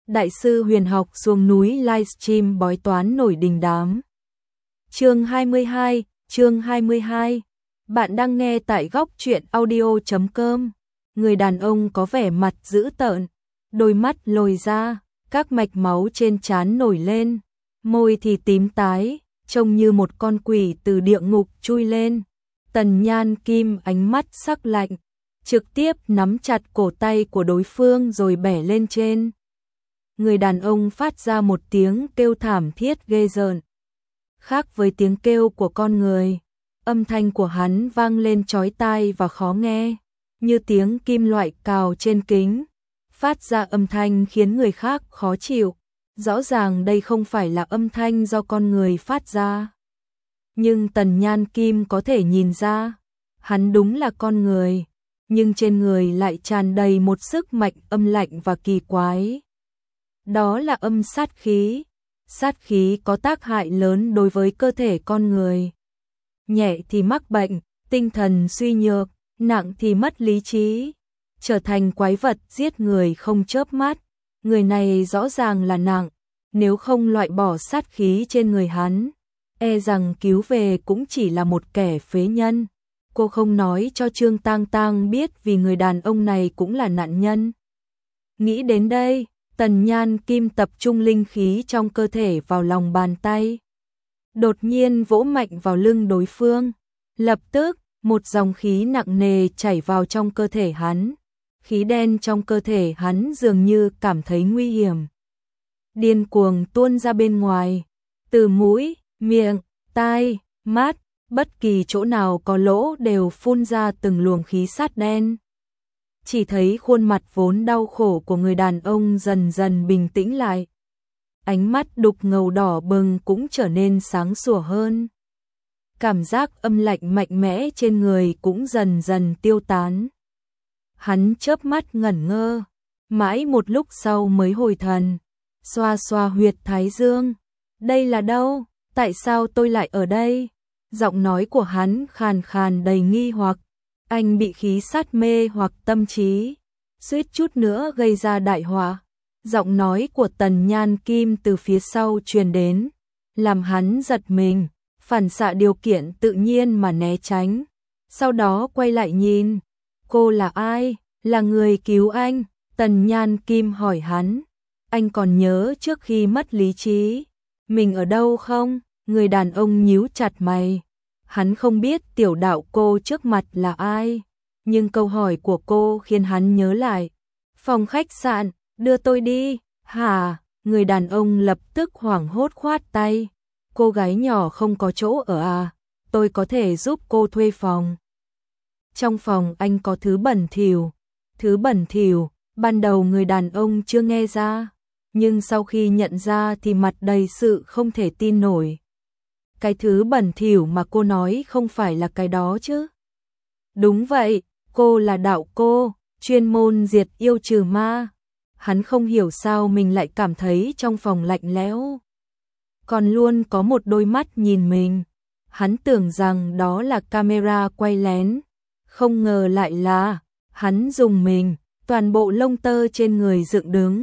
Đại sư huyền học xuống núi livestream bói toán nổi đình đám. Chương 22. Bạn đang nghe tại góc truyện audio.com. Người đàn ông có vẻ mặt dữ tợn, đôi mắt lồi ra, các mạch máu trên trán nổi lên, môi thì tím tái, trông như một con quỷ từ địa ngục chui lên. Tần Nhan Kim ánh mắt sắc lạnh, trực tiếp nắm chặt cổ tay của đối phương rồi bẻ lên trên. Người đàn ông phát ra một tiếng kêu thảm thiết ghê rợn. Khác với tiếng kêu của con người, âm thanh của hắn vang lên chói tai và khó nghe, như tiếng kim loại cào trên kính, phát ra âm thanh khiến người khác khó chịu. Rõ ràng đây không phải là âm thanh do con người phát ra. Nhưng Tần Nhan Kim có thể nhìn ra, hắn đúng là con người, nhưng trên người lại tràn đầy một sức mạnh âm lạnh và kỳ quái. Đó là âm sát khí. Sát khí có tác hại lớn đối với cơ thể con người. Nhẹ thì mắc bệnh, tinh thần suy nhược, nặng thì mất lý trí, trở thành quái vật giết người không chớp mắt. Người này rõ ràng là nặng, nếu không loại bỏ sát khí trên người hắn, e rằng cứu về cũng chỉ là một kẻ phế nhân. Cô không nói cho Trương Tang Tang biết vì người đàn ông này cũng là nạn nhân. Nghĩ đến đây, Tần Nhan Kim tập trung linh khí trong cơ thể vào lòng bàn tay. Đột nhiên vỗ mạnh vào lưng đối phương. Lập tức, một dòng khí nặng nề chảy vào trong cơ thể hắn. Khí đen trong cơ thể hắn dường như cảm thấy nguy hiểm, điên cuồng tuôn ra bên ngoài. Từ mũi, miệng, tai, mắt, bất kỳ chỗ nào có lỗ đều phun ra từng luồng khí sát đen. Chỉ thấy khuôn mặt vốn đau khổ của người đàn ông dần dần bình tĩnh lại. Ánh mắt đục ngầu đỏ bừng cũng trở nên sáng sủa hơn. Cảm giác âm lạnh mạnh mẽ trên người cũng dần dần tiêu tán. Hắn chớp mắt ngẩn ngơ, mãi một lúc sau mới hồi thần, xoa xoa huyệt thái dương. Đây là đâu? Tại sao tôi lại ở đây? Giọng nói của hắn khàn khàn đầy nghi hoặc. Anh bị khí sát mê hoặc tâm trí, suýt chút nữa gây ra đại họa. Giọng nói của Tần Nhan Kim từ phía sau truyền đến, làm hắn giật mình, phản xạ điều kiện tự nhiên mà né tránh. Sau đó quay lại nhìn, cô là ai? Là người cứu anh? Tần Nhan Kim hỏi hắn. Anh còn nhớ trước khi mất lý trí, mình ở đâu không? Người đàn ông nhíu chặt mày. Hắn không biết tiểu đạo cô trước mặt là ai, nhưng câu hỏi của cô khiến hắn nhớ lại. Phòng khách sạn, đưa tôi đi. Hả? Người đàn ông lập tức hoảng hốt khoát tay. Cô gái nhỏ không có chỗ ở à? Tôi có thể giúp cô thuê phòng. Trong phòng anh có thứ bẩn thỉu. Thứ bẩn thỉu, ban đầu người đàn ông chưa nghe ra, nhưng sau khi nhận ra thì mặt đầy sự không thể tin nổi. Cái thứ bẩn thỉu mà cô nói không phải là cái đó chứ? Đúng vậy, cô là đạo cô, chuyên môn diệt yêu trừ ma. Hắn không hiểu sao mình lại cảm thấy trong phòng lạnh lẽo, còn luôn có một đôi mắt nhìn mình. Hắn tưởng rằng đó là camera quay lén, không ngờ lại là. Hắn dùng mình, toàn bộ lông tơ trên người dựng đứng.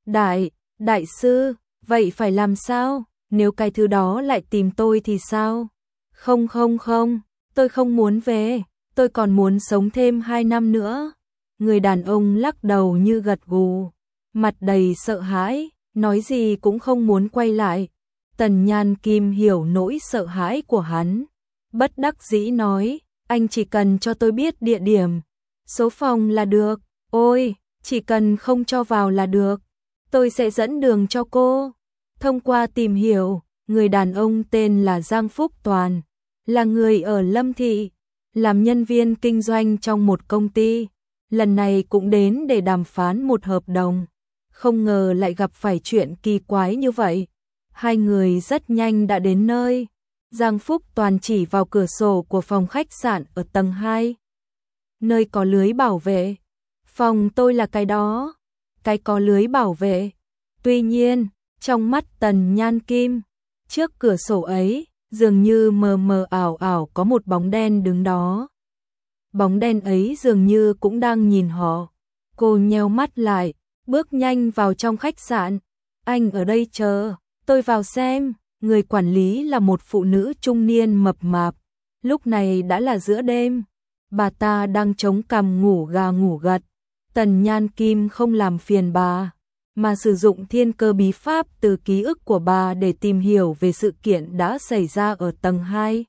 Đại sư, vậy phải làm sao? Nếu cái thứ đó lại tìm tôi thì sao? Không, tôi không muốn về, tôi còn muốn sống thêm 2 năm nữa. Người đàn ông lắc đầu như gật gù, mặt đầy sợ hãi, nói gì cũng không muốn quay lại. Tần Nhan Kim hiểu nỗi sợ hãi của hắn, bất đắc dĩ nói, anh chỉ cần cho tôi biết địa điểm, số phòng là được. Ôi, chỉ cần không cho vào là được, tôi sẽ dẫn đường cho cô. Thông qua tìm hiểu, người đàn ông tên là Giang Phúc Toàn, là người ở Lâm Thị, làm nhân viên kinh doanh trong một công ty. Lần này cũng đến để đàm phán một hợp đồng, không ngờ lại gặp phải chuyện kỳ quái như vậy. Hai người rất nhanh đã đến nơi. Giang Phúc Toàn chỉ vào cửa sổ của phòng khách sạn ở tầng 2, nơi có lưới bảo vệ. Phòng tôi là cái đó, cái có lưới bảo vệ. Tuy nhiên, trong mắt Tần Nhan Kim, trước cửa sổ ấy, dường như mờ mờ ảo ảo có một bóng đen đứng đó. Bóng đen ấy dường như cũng đang nhìn họ. Cô nheo mắt lại, bước nhanh vào trong khách sạn. Anh ở đây chờ, tôi vào xem. Người quản lý là một phụ nữ trung niên mập mạp. Lúc này đã là giữa đêm. Bà ta đang chống cằm ngủ gà ngủ gật. Tần Nhan Kim không làm phiền bà, mà sử dụng thiên cơ bí pháp từ ký ức của bà để tìm hiểu về sự kiện đã xảy ra ở tầng 2.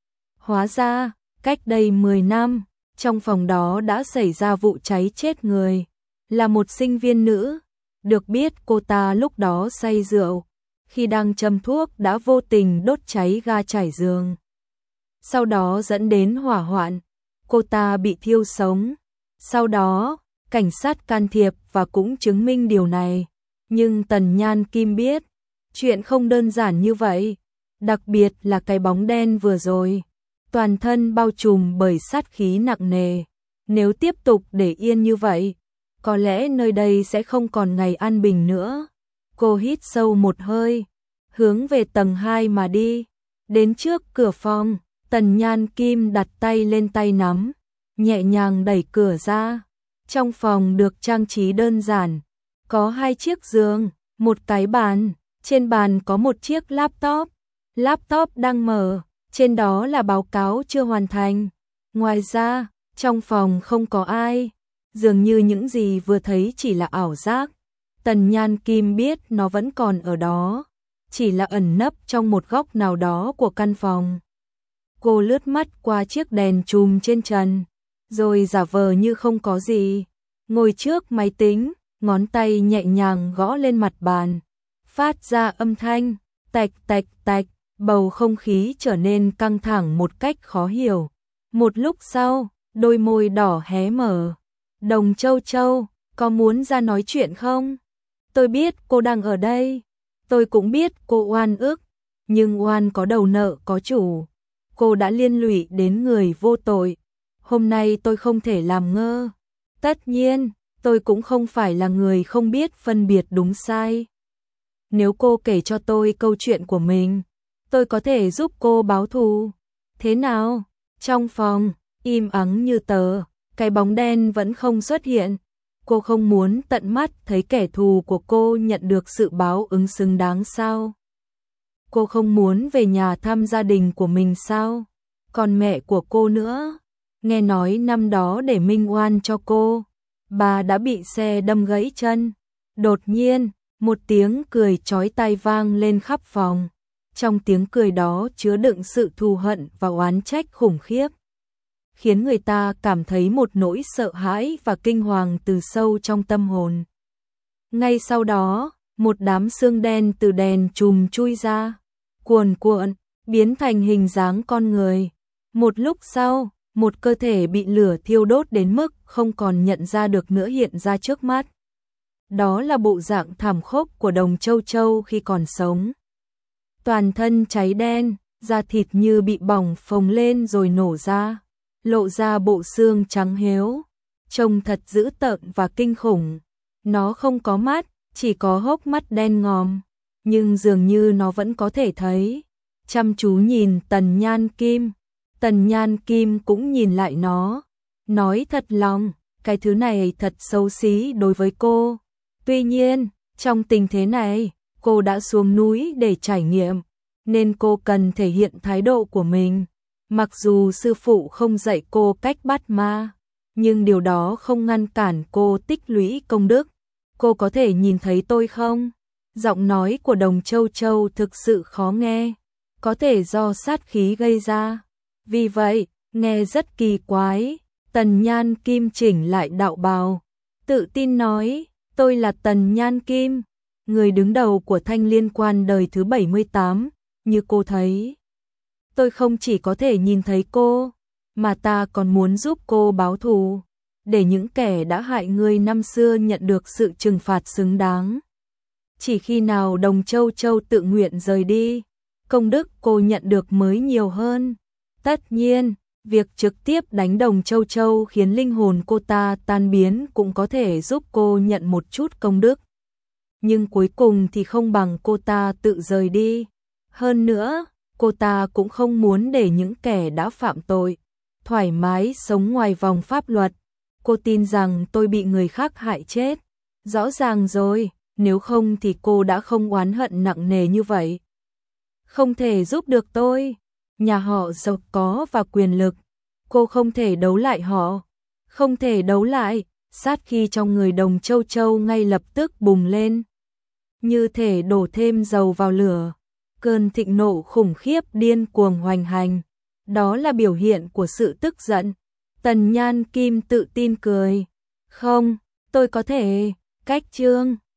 Hóa ra, cách đây 10 năm, trong phòng đó đã xảy ra vụ cháy chết người, là một sinh viên nữ. Được biết cô ta lúc đó say rượu, khi đang châm thuốc đã vô tình đốt cháy ga trải giường. Sau đó dẫn đến hỏa hoạn, cô ta bị thiêu sống. Sau đó, cảnh sát can thiệp và cũng chứng minh điều này. Nhưng Tần Nhan Kim biết, chuyện không đơn giản như vậy. Đặc biệt là cái bóng đen vừa rồi, toàn thân bao trùm bởi sát khí nặng nề. Nếu tiếp tục để yên như vậy, có lẽ nơi đây sẽ không còn ngày an bình nữa. Cô hít sâu một hơi, hướng về tầng 2 mà đi. Đến trước cửa phòng, Tần Nhan Kim đặt tay lên tay nắm, nhẹ nhàng đẩy cửa ra. Trong phòng được trang trí đơn giản, có 2 chiếc giường, một cái bàn, trên bàn có một chiếc laptop. Laptop đang mở, trên đó là báo cáo chưa hoàn thành. Ngoài ra, trong phòng không có ai, dường như những gì vừa thấy chỉ là ảo giác. Tần Nhan Kim biết nó vẫn còn ở đó, chỉ là ẩn nấp trong một góc nào đó của căn phòng. Cô lướt mắt qua chiếc đèn chùm trên trần, rồi giả vờ như không có gì, ngồi trước máy tính, ngón tay nhẹ nhàng gõ lên mặt bàn, phát ra âm thanh tạch tạch tạch. Bầu không khí trở nên căng thẳng một cách khó hiểu. Một lúc sau, đôi môi đỏ hé mở. Đồng Châu Châu, có muốn ra nói chuyện không? Tôi biết cô đang ở đây. Tôi cũng biết cô oan ức, nhưng oan có đầu nợ có chủ. Cô đã liên lụy đến người vô tội. Hôm nay tôi không thể làm ngơ. Tất nhiên, tôi cũng không phải là người không biết phân biệt đúng sai. Nếu cô kể cho tôi câu chuyện của mình, tôi có thể giúp cô báo thù. Thế nào? Trong phòng, im ắng như tờ, cái bóng đen vẫn không xuất hiện. Cô không muốn tận mắt thấy kẻ thù của cô nhận được sự báo ứng xứng đáng sao? Cô không muốn về nhà thăm gia đình của mình sao? Còn mẹ của cô nữa. Nghe nói năm đó để minh oan cho cô, bà đã bị xe đâm gãy chân. Đột nhiên, một tiếng cười chói tai vang lên khắp phòng. Trong tiếng cười đó chứa đựng sự thù hận và oán trách khủng khiếp, khiến người ta cảm thấy một nỗi sợ hãi và kinh hoàng từ sâu trong tâm hồn. Ngay sau đó, một đám sương đen từ đèn chùm chui ra, cuồn cuộn, biến thành hình dáng con người. Một lúc sau, một cơ thể bị lửa thiêu đốt đến mức không còn nhận ra được nữa hiện ra trước mắt. Đó là bộ dạng thảm khốc của Đồng Châu Châu khi còn sống. Toàn thân cháy đen, da thịt như bị bỏng phồng lên rồi nổ ra, lộ ra bộ xương trắng héo, trông thật dữ tợn và kinh khủng. Nó không có mắt, chỉ có hốc mắt đen ngòm, nhưng dường như nó vẫn có thể thấy. Chăm chú nhìn Tần Nhan Kim, Tần Nhan Kim cũng nhìn lại nó, nói thật lòng, cái thứ này thật xấu xí đối với cô. Tuy nhiên, trong tình thế này, cô đã xuống núi để trải nghiệm, nên cô cần thể hiện thái độ của mình. Mặc dù sư phụ không dạy cô cách bắt ma, nhưng điều đó không ngăn cản cô tích lũy công đức. Cô có thể nhìn thấy tôi không? Giọng nói của Đồng Châu Châu thực sự khó nghe, có thể do sát khí gây ra. Vì vậy, nghe rất kỳ quái. Tần Nhan Kim chỉnh lại đạo bào, tự tin nói, tôi là Tần Nhan Kim, người đứng đầu của Thanh Liên Quan đời thứ 78, như cô thấy. Tôi không chỉ có thể nhìn thấy cô, mà ta còn muốn giúp cô báo thù, để những kẻ đã hại người năm xưa nhận được sự trừng phạt xứng đáng. Chỉ khi nào Đồng Châu Châu tự nguyện rời đi, công đức cô nhận được mới nhiều hơn. Tất nhiên, việc trực tiếp đánh Đồng Châu Châu khiến linh hồn cô ta tan biến cũng có thể giúp cô nhận một chút công đức. Nhưng cuối cùng thì không bằng cô ta tự rời đi. Hơn nữa, cô ta cũng không muốn để những kẻ đã phạm tội thoải mái sống ngoài vòng pháp luật. Cô tin rằng tôi bị người khác hại chết, Rõ ràng rồi, nếu không thì cô đã không oán hận nặng nề như vậy. Không thể giúp được tôi. Nhà họ giàu có và quyền lực. Cô không thể đấu lại họ. Không thể đấu lại. Sát khí trong người Đồng Châu Châu ngay lập tức bùng lên. Như thể đổ thêm dầu vào lửa. Cơn thịnh nộ khủng khiếp điên cuồng hoành hành. Đó là biểu hiện của sự tức giận. Tần Nhan Kim tự tin cười. Không, tôi có thể. Cách Trương